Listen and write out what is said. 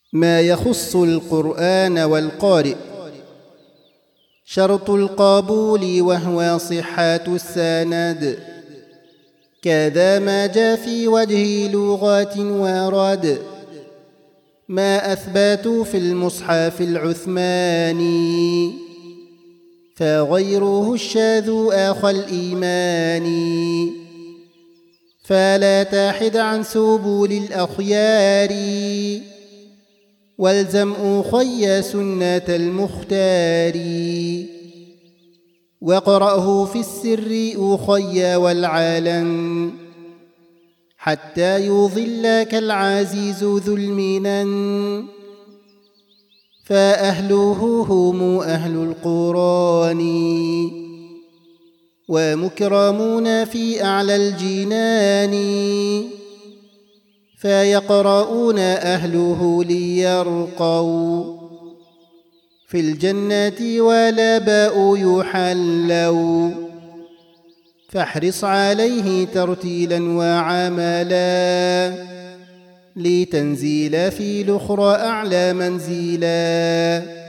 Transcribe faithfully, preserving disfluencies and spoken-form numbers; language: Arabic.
ما يخص القرآن والقارئ. شرط القبول وهو صحة السند، كذا ما جاء في وجه لغات ورد، ما أثبتوا في المصحف العثماني، فغيره الشاذ أخو الإيمان. فلا تحد عن سبل الأخيار، والزم أخي سنة المختار. واقرأه في السر أخي والعلن، حتى يظلك العزيز ذو المنن. فأهله هم أهل القرآن، ومكرمون في أعلى الجنان. فيقرؤون أهله ليرقوا في الجنة ولا باء يحلوا. فاحرص عليه ترتيلا وعملا، لتنزيل في الأخرى أعلى منزلا.